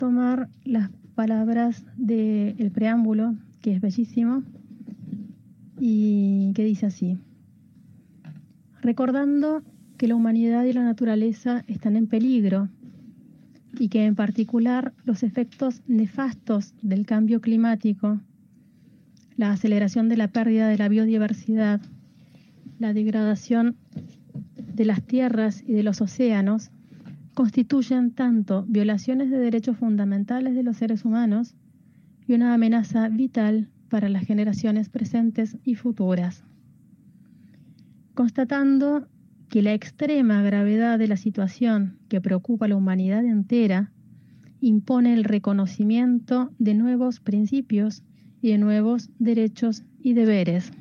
tomar las palabras del preámbulo, que es bellísimo, y que dice así: recordando que la humanidad y la naturaleza están en peligro y que en particular los efectos nefastos del cambio climático, la aceleración de la pérdida de la biodiversidad, la degradación de las tierras y de los océanos, constituyen tanto violaciones de derechos fundamentales de los seres humanos y una amenaza vital para las generaciones presentes y futuras. Constatando que la extrema gravedad de la situación que preocupa a la humanidad entera impone el reconocimiento de nuevos principios y de nuevos derechos y deberes.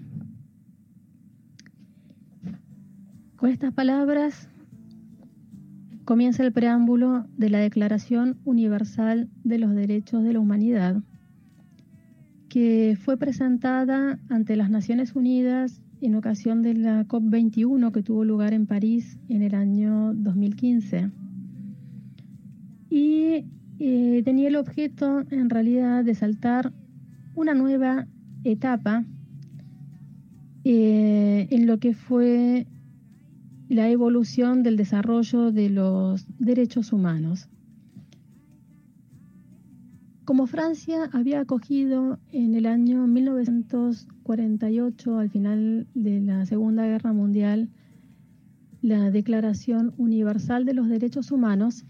Con estas palabras comienza el preámbulo de la Declaración Universal de los Derechos de la Humanidad, que fue presentada ante las Naciones Unidas en ocasión de la COP21 que tuvo lugar en París en el año 2015. Y tenía el objeto, en realidad, de saltar una nueva etapa en lo que fue la evolución del desarrollo de los derechos humanos. Como Francia había acogido en el año 1948, al final de la Segunda Guerra Mundial, la Declaración Universal de los Derechos Humanos,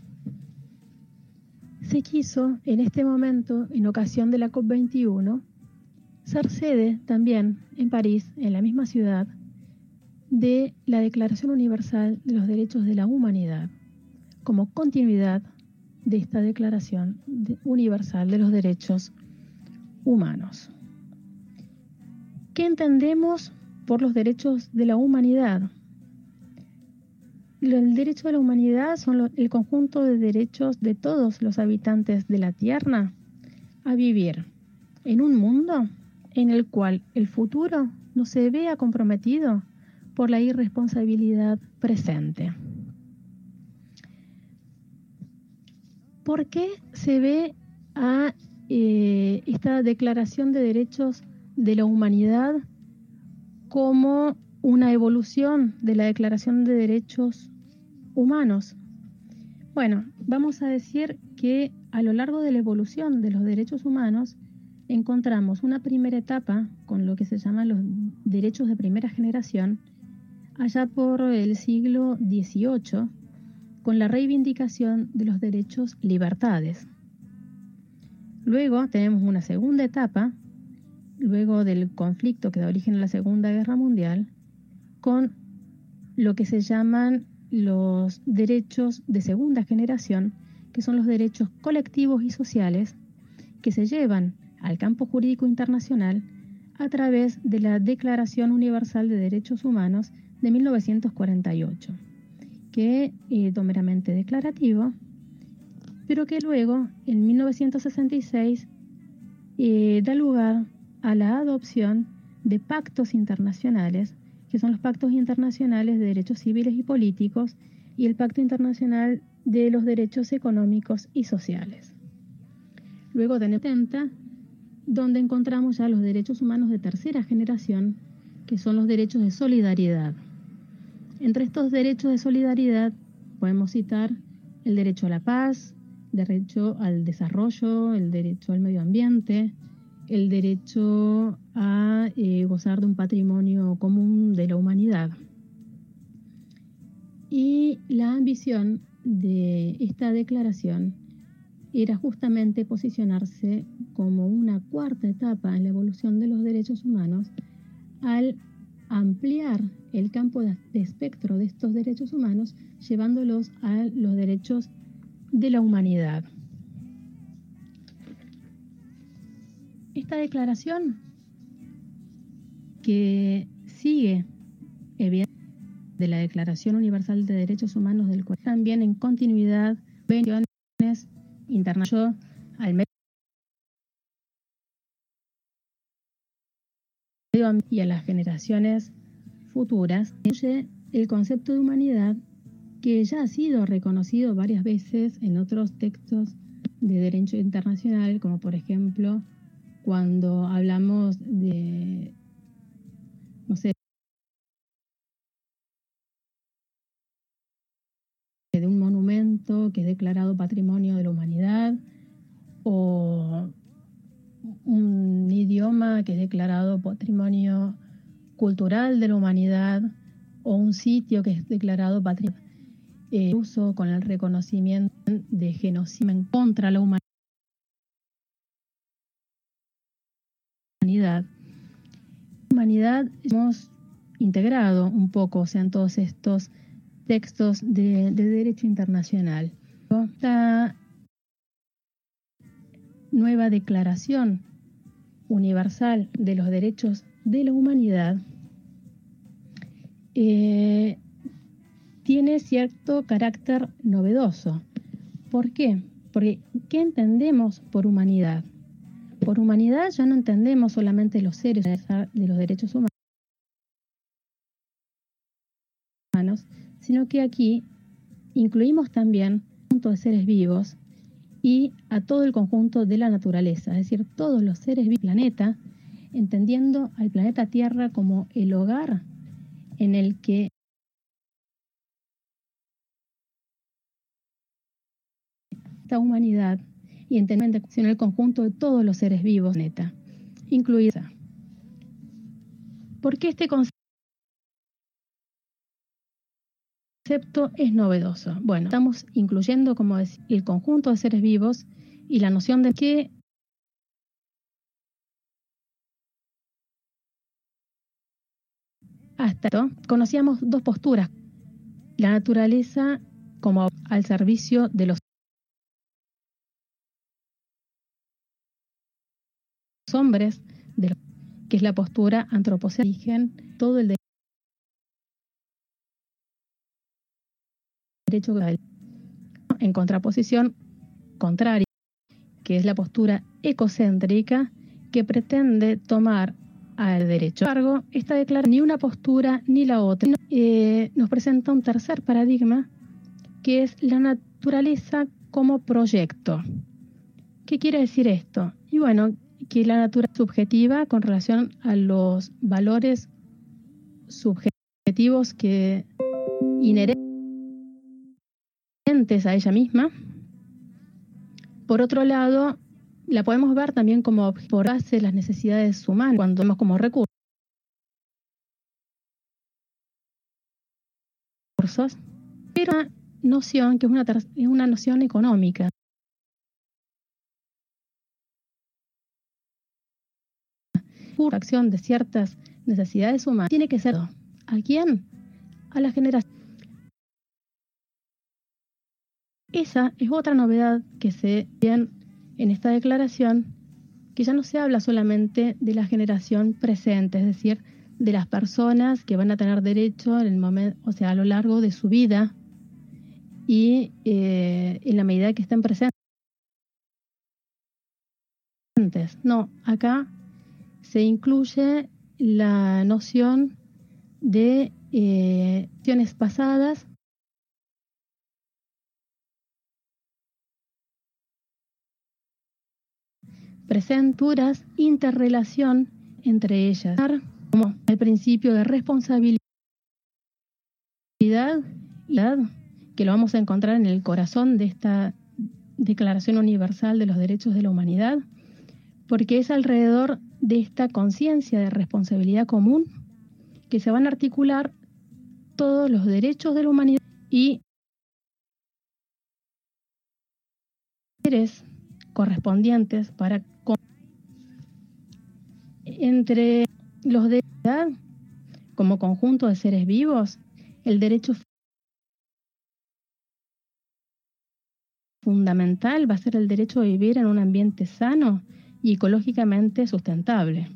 se quiso en este momento, en ocasión de la COP21, ser sede también en París, en la misma ciudad, de la Declaración Universal de los Derechos de la Humanidad, como continuidad de esta Declaración Universal de los Derechos Humanos. ¿Qué entendemos por los derechos de la humanidad? El derecho de la humanidad son el conjunto de derechos de todos los habitantes de la Tierra a vivir en un mundo en el cual el futuro no se vea comprometido por la irresponsabilidad presente. ¿Por qué se ve a esta Declaración de Derechos de la Humanidad como una evolución de la Declaración de Derechos Humanos? Bueno, vamos a decir que a lo largo de la evolución de los derechos humanos encontramos una primera etapa con lo que se llaman los derechos de primera generación, allá por el siglo XVIII, con la reivindicación de los derechos libertades. Luego tenemos una segunda etapa, luego del conflicto que da origen a la Segunda Guerra Mundial, con lo que se llaman los derechos de segunda generación, que son los derechos colectivos y sociales que se llevan al campo jurídico internacional a través de la Declaración Universal de Derechos Humanos de 1948, que es meramente declarativo, pero que luego, en 1966, da lugar a la adopción de pactos internacionales, que son los pactos internacionales de derechos civiles y políticos y el Pacto Internacional de los Derechos Económicos y Sociales. Luego de 70, donde encontramos ya los derechos humanos de tercera generación, que son los derechos de solidaridad. Entre estos derechos de solidaridad podemos citar el derecho a la paz, el derecho al desarrollo, el derecho al medio ambiente, el derecho a gozar de un patrimonio común de la humanidad. Y la ambición de esta declaración era justamente posicionarse como una cuarta etapa en la evolución de los derechos humanos al ampliar el campo de espectro de estos derechos humanos, llevándolos a los derechos de la humanidad. Esta declaración, que sigue evidentemente de la Declaración Universal de Derechos Humanos del cual también en continuidad convenciones internacionales al medio y a las generaciones futuras, incluye el concepto de humanidad que ya ha sido reconocido varias veces en otros textos de derecho internacional, como por ejemplo cuando hablamos de, no sé, de un monumento que es declarado Patrimonio de la Humanidad, o un idioma que es declarado Patrimonio Cultural de la Humanidad, o un sitio que es declarado Patrimonio, uso con el reconocimiento de genocidio en contra de la humanidad. La humanidad hemos integrado un poco, o sea, en todos estos textos de derecho internacional. Esta nueva Declaración Universal de los Derechos de la Humanidad tiene cierto carácter novedoso. ¿Por qué? Porque ¿qué entendemos por humanidad? Por humanidad ya no entendemos solamente los seres de los derechos humanos, sino que aquí incluimos también el conjunto de seres vivos y a todo el conjunto de la naturaleza, es decir, todos los seres vivos del planeta, entendiendo al planeta Tierra como el hogar en el que esta humanidad, y entendiendo el conjunto de todos los seres vivos del planeta, incluida. ¿Por qué este concepto es novedoso? Bueno, estamos incluyendo, como decía, el conjunto de seres vivos y la noción de que hasta esto conocíamos dos posturas: la naturaleza como al servicio de los hombres, que es la postura antropocéntrica, todo el derecho en contraposición contraria, que es la postura ecocéntrica, que pretende tomar al derecho. Sin embargo, esta declaración, ni una postura ni la otra, nos presenta un tercer paradigma, que es la naturaleza como proyecto. ¿Qué quiere decir esto? Y bueno, que la naturaleza es subjetiva con relación a los valores subjetivos que inherentes a ella misma. Por otro lado, la podemos ver también como por base de las necesidades humanas, cuando vemos como recursos, pero una noción que es una noción económica. La acción de ciertas necesidades humanas tiene que ser ¿a quién? A la generación. Esa es otra novedad que se ve en esta declaración, que ya no se habla solamente de la generación presente, es decir, de las personas que van a tener derecho en el momento, o sea, a lo largo de su vida y en la medida que estén presentes. No, acá se incluye la noción de acciones pasadas, presenturas, interrelación entre ellas, como el principio de responsabilidad, que lo vamos a encontrar en el corazón de esta Declaración Universal de los Derechos de la Humanidad, porque es alrededor de esta conciencia de responsabilidad común que se van a articular todos los derechos de la humanidad y correspondientes para entre los derechos como conjunto de seres vivos. El derecho fundamental va a ser el derecho a vivir en un ambiente sano y ecológicamente sustentable.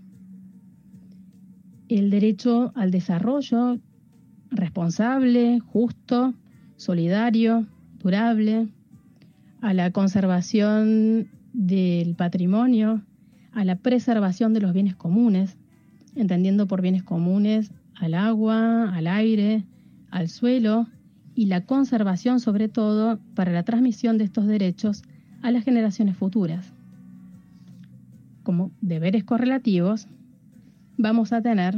El derecho al desarrollo responsable, justo, solidario, durable, a la conservación del patrimonio, a la preservación de los bienes comunes, entendiendo por bienes comunes al agua, al aire, al suelo, y la conservación sobre todo para la transmisión de estos derechos a las generaciones futuras. Como deberes correlativos, vamos a tener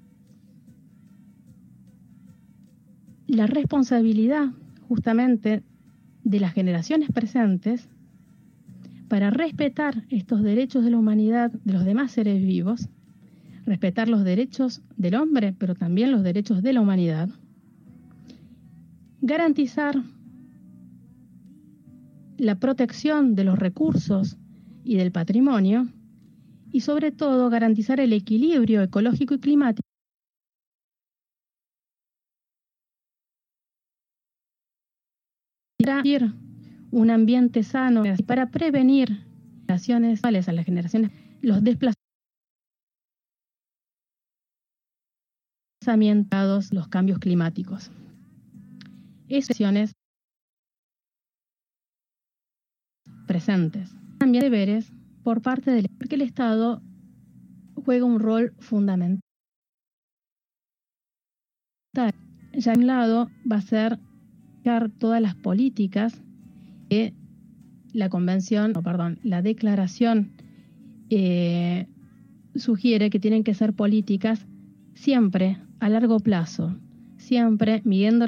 la responsabilidad justamente de las generaciones presentes para respetar estos derechos de la humanidad, de los demás seres vivos, respetar los derechos del hombre, pero también los derechos de la humanidad, garantizar la protección de los recursos y del patrimonio, y sobre todo garantizar el equilibrio ecológico y climático para un ambiente sano y para prevenir a las generaciones los desplazamientos, los cambios climáticos. Esas acciones presentes. También deberes por parte del porque el Estado juega un rol fundamental. Ya de un lado va a ser todas las políticas que la declaración sugiere que tienen que ser políticas siempre a largo plazo, siempre midiendo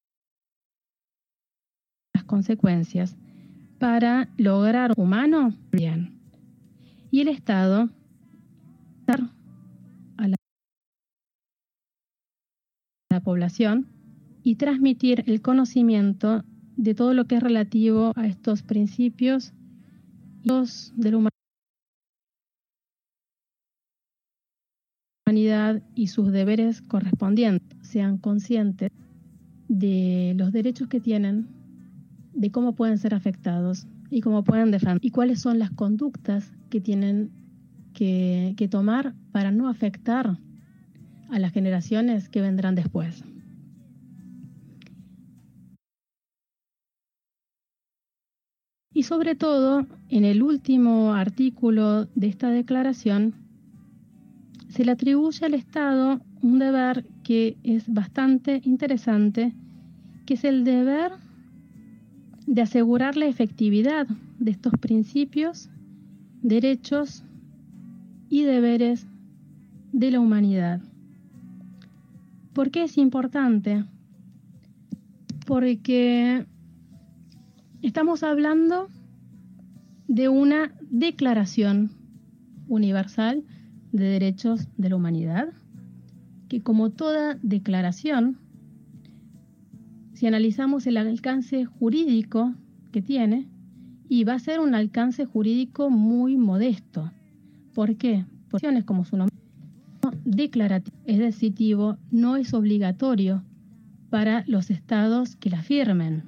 las consecuencias para lograr humano bien. Y el Estado a la población y transmitir el conocimiento de todo lo que es relativo a estos principios de la humanidad y sus deberes correspondientes. Sean conscientes de los derechos que tienen, de cómo pueden ser afectados y cómo pueden defender y cuáles son las conductas que tienen que tomar para no afectar a las generaciones que vendrán después. Y sobre todo, en el último artículo de esta declaración, se le atribuye al Estado un deber que es bastante interesante, que es el deber de asegurar la efectividad de estos principios, derechos y deberes de la humanidad. ¿Por qué es importante? Porque estamos hablando de una declaración universal de derechos de la humanidad, que como toda declaración, si analizamos el alcance jurídico que tiene, y va a ser un alcance jurídico muy modesto. ¿Por qué? Porque es como su nombre declarativo, es decisivo, no es obligatorio para los estados que la firmen.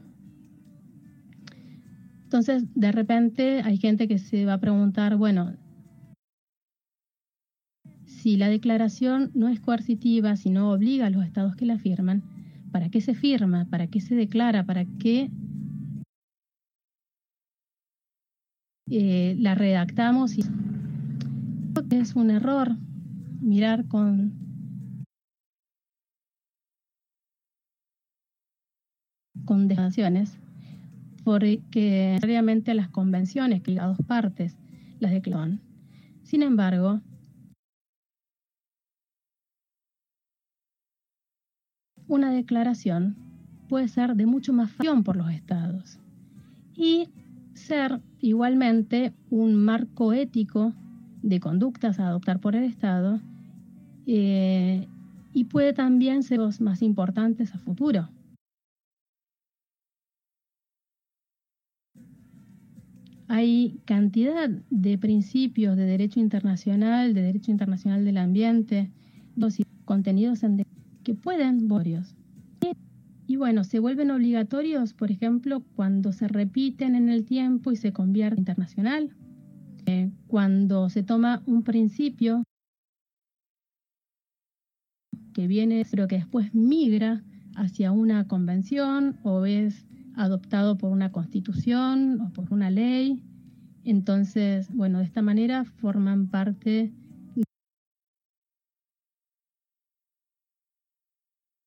Entonces, de repente hay gente que se va a preguntar, bueno, si la declaración no es coercitiva, si no obliga a los estados que la firman, ¿para qué se firma? ¿Para qué se declara? ¿Para qué la redactamos? Es un error mirar con declaraciones, porque necesariamente las convenciones que las dos partes las declaran. Sin embargo, una declaración puede ser de mucho más facción por los estados y ser igualmente un marco ético de conductas a adoptar por el Estado y puede también ser los más importantes a futuro. Hay cantidad de principios de derecho internacional del ambiente, contenidos que pueden varios. Y bueno, se vuelven obligatorios, por ejemplo, cuando se repiten en el tiempo y se convierte en internacional. Cuando se toma un principio que viene, pero que después migra hacia una convención o es adoptado por una constitución o por una ley. Entonces, bueno, de esta manera forman parte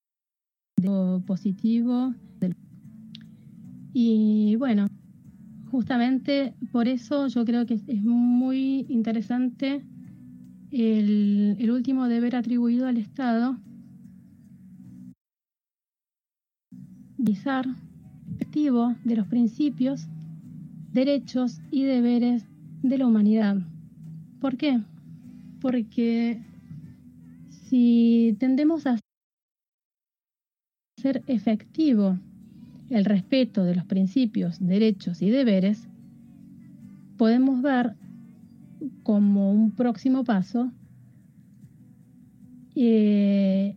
de lo positivo. Y bueno, justamente por eso yo creo que es muy interesante el último deber atribuido al Estado, realizar efectivo de los principios, derechos y deberes de la humanidad. ¿Por qué? Porque si tendemos a hacer efectivo el respeto de los principios, derechos y deberes, podemos ver como un próximo paso que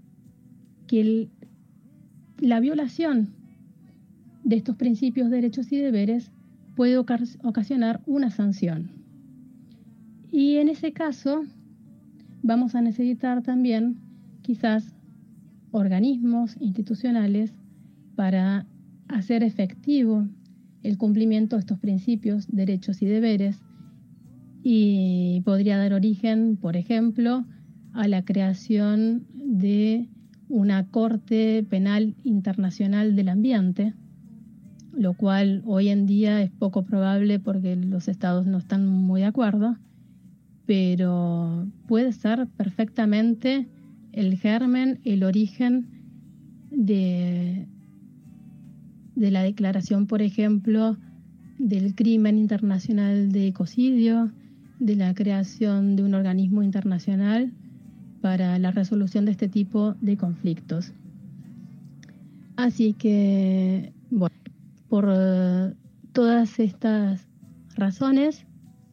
la violación de estos principios, derechos y deberes puede ocasionar una sanción. Y en ese caso vamos a necesitar también quizás organismos institucionales para hacer efectivo el cumplimiento de estos principios, derechos y deberes, y podría dar origen, por ejemplo, a la creación de una Corte Penal Internacional del Ambiente, lo cual hoy en día es poco probable porque los estados no están muy de acuerdo, pero puede ser perfectamente el germen, el origen de la declaración, por ejemplo, del crimen internacional de ecocidio, de la creación de un organismo internacional para la resolución de este tipo de conflictos. Así que, bueno, por todas estas razones,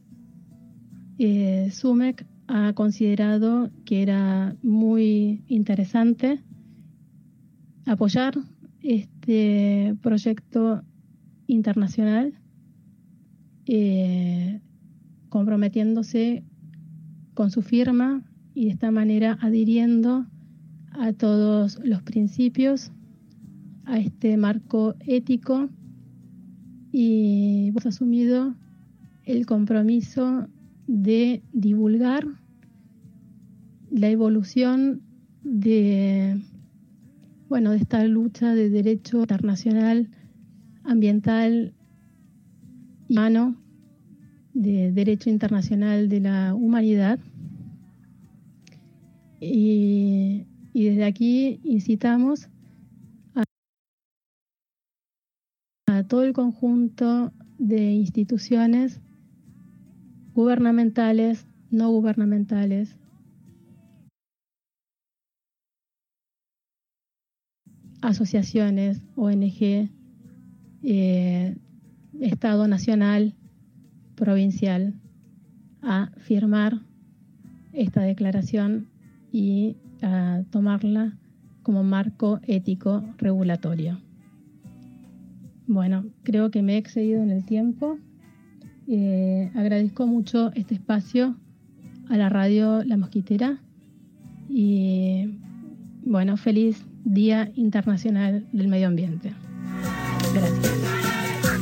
SUMEC ha considerado que era muy interesante apoyar este proyecto internacional, comprometiéndose con su firma y de esta manera adhiriendo a todos los principios, a este marco ético, y hemos asumido el compromiso de divulgar la evolución de esta lucha de derecho internacional ambiental y humano, de derecho internacional de la humanidad. Y desde aquí incitamos a todo el conjunto de instituciones gubernamentales, no gubernamentales, asociaciones, ONG, Estado nacional, provincial, a firmar esta declaración y a tomarla como marco ético regulatorio. Bueno, creo que me he excedido en el tiempo. Agradezco mucho este espacio a la radio La Mosquitera y bueno, feliz Día Internacional del Medio Ambiente. Gracias.